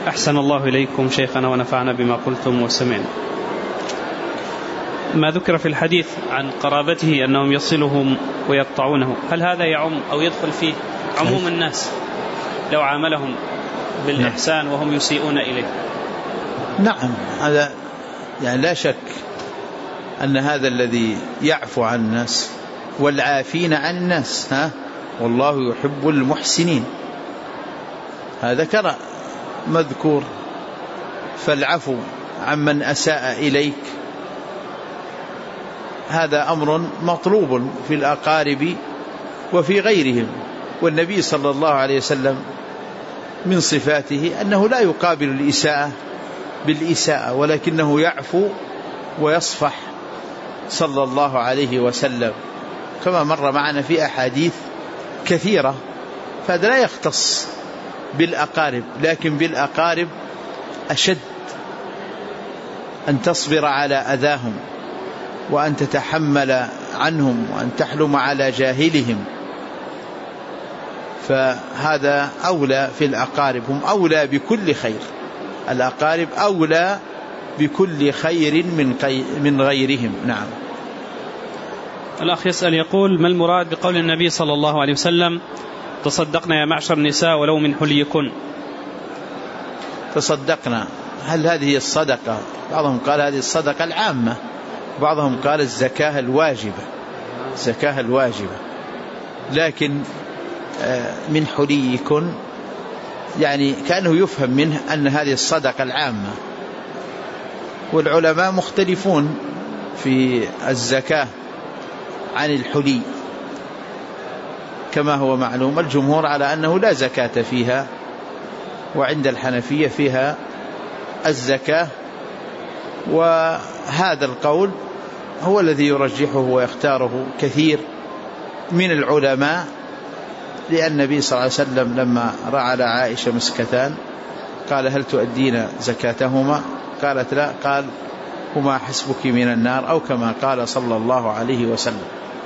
أحسن الله إليكم شيخنا ونفعنا بما قلتم وسمعنا. ما ذكر في الحديث عن قرابته أنهم يصلهم ويقطعونه، هل هذا يعم أو يدخل فيه عموم الناس لو عاملهم بالإحسان وهم يسيئون إليه؟ نعم، هذا يعني لا شك أن هذا الذي يعفو عن الناس والعافين عن الناس والله يحب المحسنين، هذا كرأ مذكور. فالعفو عمن أساء إليك هذا أمر مطلوب في الأقارب وفي غيرهم، والنبي صلى الله عليه وسلم من صفاته أنه لا يقابل الإساءة بالإساءة، ولكنه يعفو ويصفح صلى الله عليه وسلم، كما مر معنا في أحاديث كثيرة. فهذا لا يختص بالأقارب، لكن بالأقارب أشد أن تصبر على أذاهم وأن تتحمل عنهم وأن تحلم على جاهلهم، فهذا أولى في الأقارب، هم أولى بكل خير، الأقارب أولى بكل خير من غيرهم. نعم. الأخ يسأل يقول: ما المراد بقول النبي صلى الله عليه وسلم: تصدقنا يا معشر النساء ولو من حليكن؟ تصدقنا، هل هذه الصدقة؟ بعضهم قال هذه الصدقة العامة، بعضهم قال الزكاة الواجبة، الزكاة الواجبة. لكن من حليكن يعني كأنه يفهم منه أن هذه الصدقة العامة، والعلماء مختلفون في الزكاة عن الحلي كما هو معلوم. الجمهور على أنه لا زكاة فيها، وعند الحنفية فيها الزكاة، وهذا القول هو الذي يرجحه ويختاره كثير من العلماء، لأن النبي صلى الله عليه وسلم لما رأى على عائشة مسكتان قال: هل تؤدين زكاتهما؟ قالت: لا. قال: هما حسبك من النار، أو كما قال صلى الله عليه وسلم.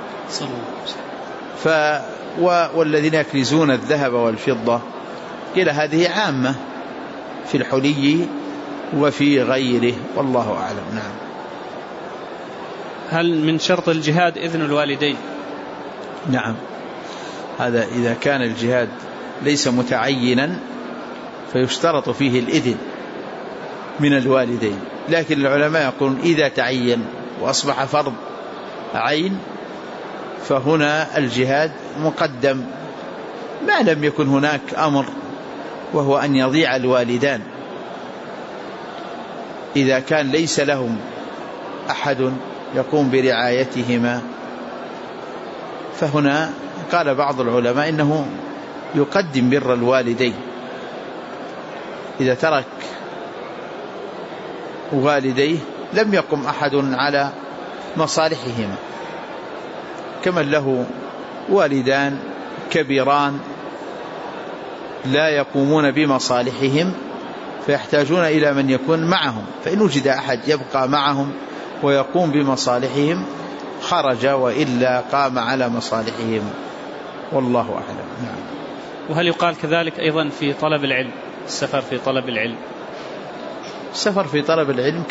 والذين يكنزون الذهب والفضة قيل هذه عامة في الحلي وفي غيره، والله أعلم. نعم. هل من شرط الجهاد إذن الوالدين؟ نعم، هذا إذا كان الجهاد ليس متعينا فيشترط فيه الإذن من الوالدين، لكن العلماء يقولون إذا تعين وأصبح فرض عين فهنا الجهاد مقدم، ما لم يكن هناك أمر وهو أن يضيع الوالدان. إذا كان ليس لهم أحد يقوم برعايتهما فهنا قال بعض العلماء إنه يقدم بر الوالدين. إذا ترك والديه لم يقم أحد على مصالحهما، كمن له والدان كبيران لا يقومون بمصالحهم فيحتاجون إلى من يكون معهم، فإن وجد أحد يبقى معهم ويقوم بمصالحهم خرج، وإلا قام على مصالحهم، والله أعلم. نعم. وهل يقال كذلك أيضا في طلب العلم، السفر في طلب العلم؟ السفر في طلب العلم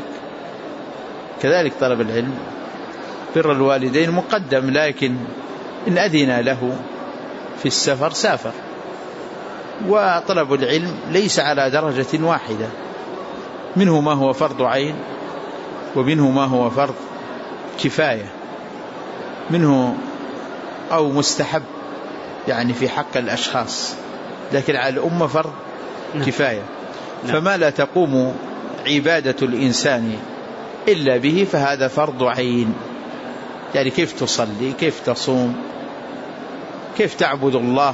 كذلك طلب العلم بر الوالدين مقدم، لكن إن أذن له في السفر سافر. وطلب العلم ليس على درجة واحدة، منه ما هو فرض عين ومنه ما هو فرض كفاية، منه أو مستحب يعني في حق الأشخاص، لكن على الأمة فرض كفاية. فما لا تقوم عبادة الإنسان إلا به فهذا فرض عين، يعني كيف تصلي، كيف تصوم، كيف تعبد الله،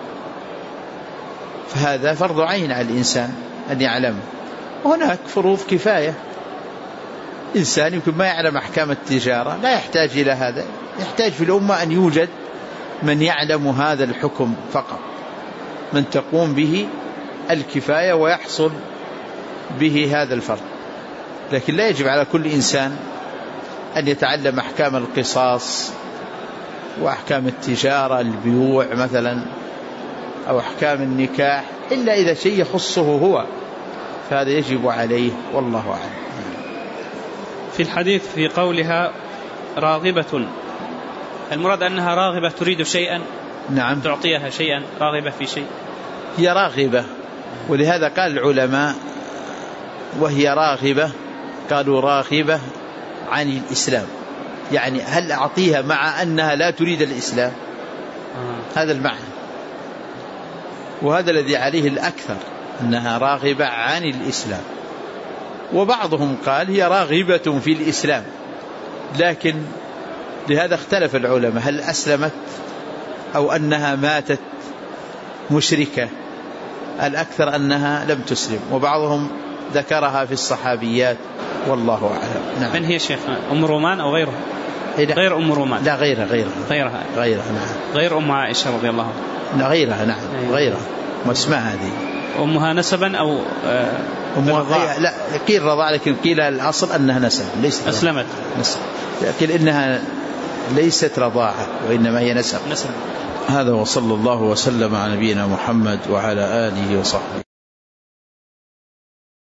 فهذا فرض عين على الإنسان أن يعلم. وهناك فروض كفاية، إنسان يمكن ما يعلم أحكام التجارة لا يحتاج إلى هذا، يحتاج في الأمة أن يوجد من يعلم هذا الحكم فقط، من تقوم به الكفاية ويحصل به هذا الفرض. لكن لا يجب على كل إنسان أن يتعلم أحكام القصاص وأحكام التجارة، البيوع مثلا، أو أحكام النكاح، إلا إذا شيء يخصه هو فهذا يجب عليه، والله أعلم. في الحديث في قولها راغبة، المراد أنها راغبة تريد شيئا؟ نعم، تعطيها شيئا، راغبة في شيء. هي راغبة، ولهذا قال العلماء وهي راغبة، قالوا راغبة عن الإسلام، يعني هل أعطيها مع أنها لا تريد الإسلام؟ هذا المعنى، وهذا الذي عليه الأكثر أنها راغبة عن الإسلام. وبعضهم قال هي راغبة في الإسلام، لكن لهذا اختلف العلماء هل أسلمت أو أنها ماتت مشركة. الأكثر أنها لم تسلم، وبعضهم ذكرها في الصحابيات، والله أعلم. نعم. من هي شيخنا؟ أم رومان أو غيرها؟ غير أم رومان؟ لا، غيرها. نعم. غير أم عائشة رضي الله عنها؟ لا، غيرها. نعم. أيوة. غيرها. ما اسمها هذه؟ أمها نسبا أو أمها؟ لا، قيل رضاع، لكن قيل الأصل أنها نسب، ليست أسلمت نسب، لكن إنها ليست رضاعة وإنما هي نسب. نسب. هذا، وصلى الله وسلم على نبينا محمد وعلى آله وصحبه.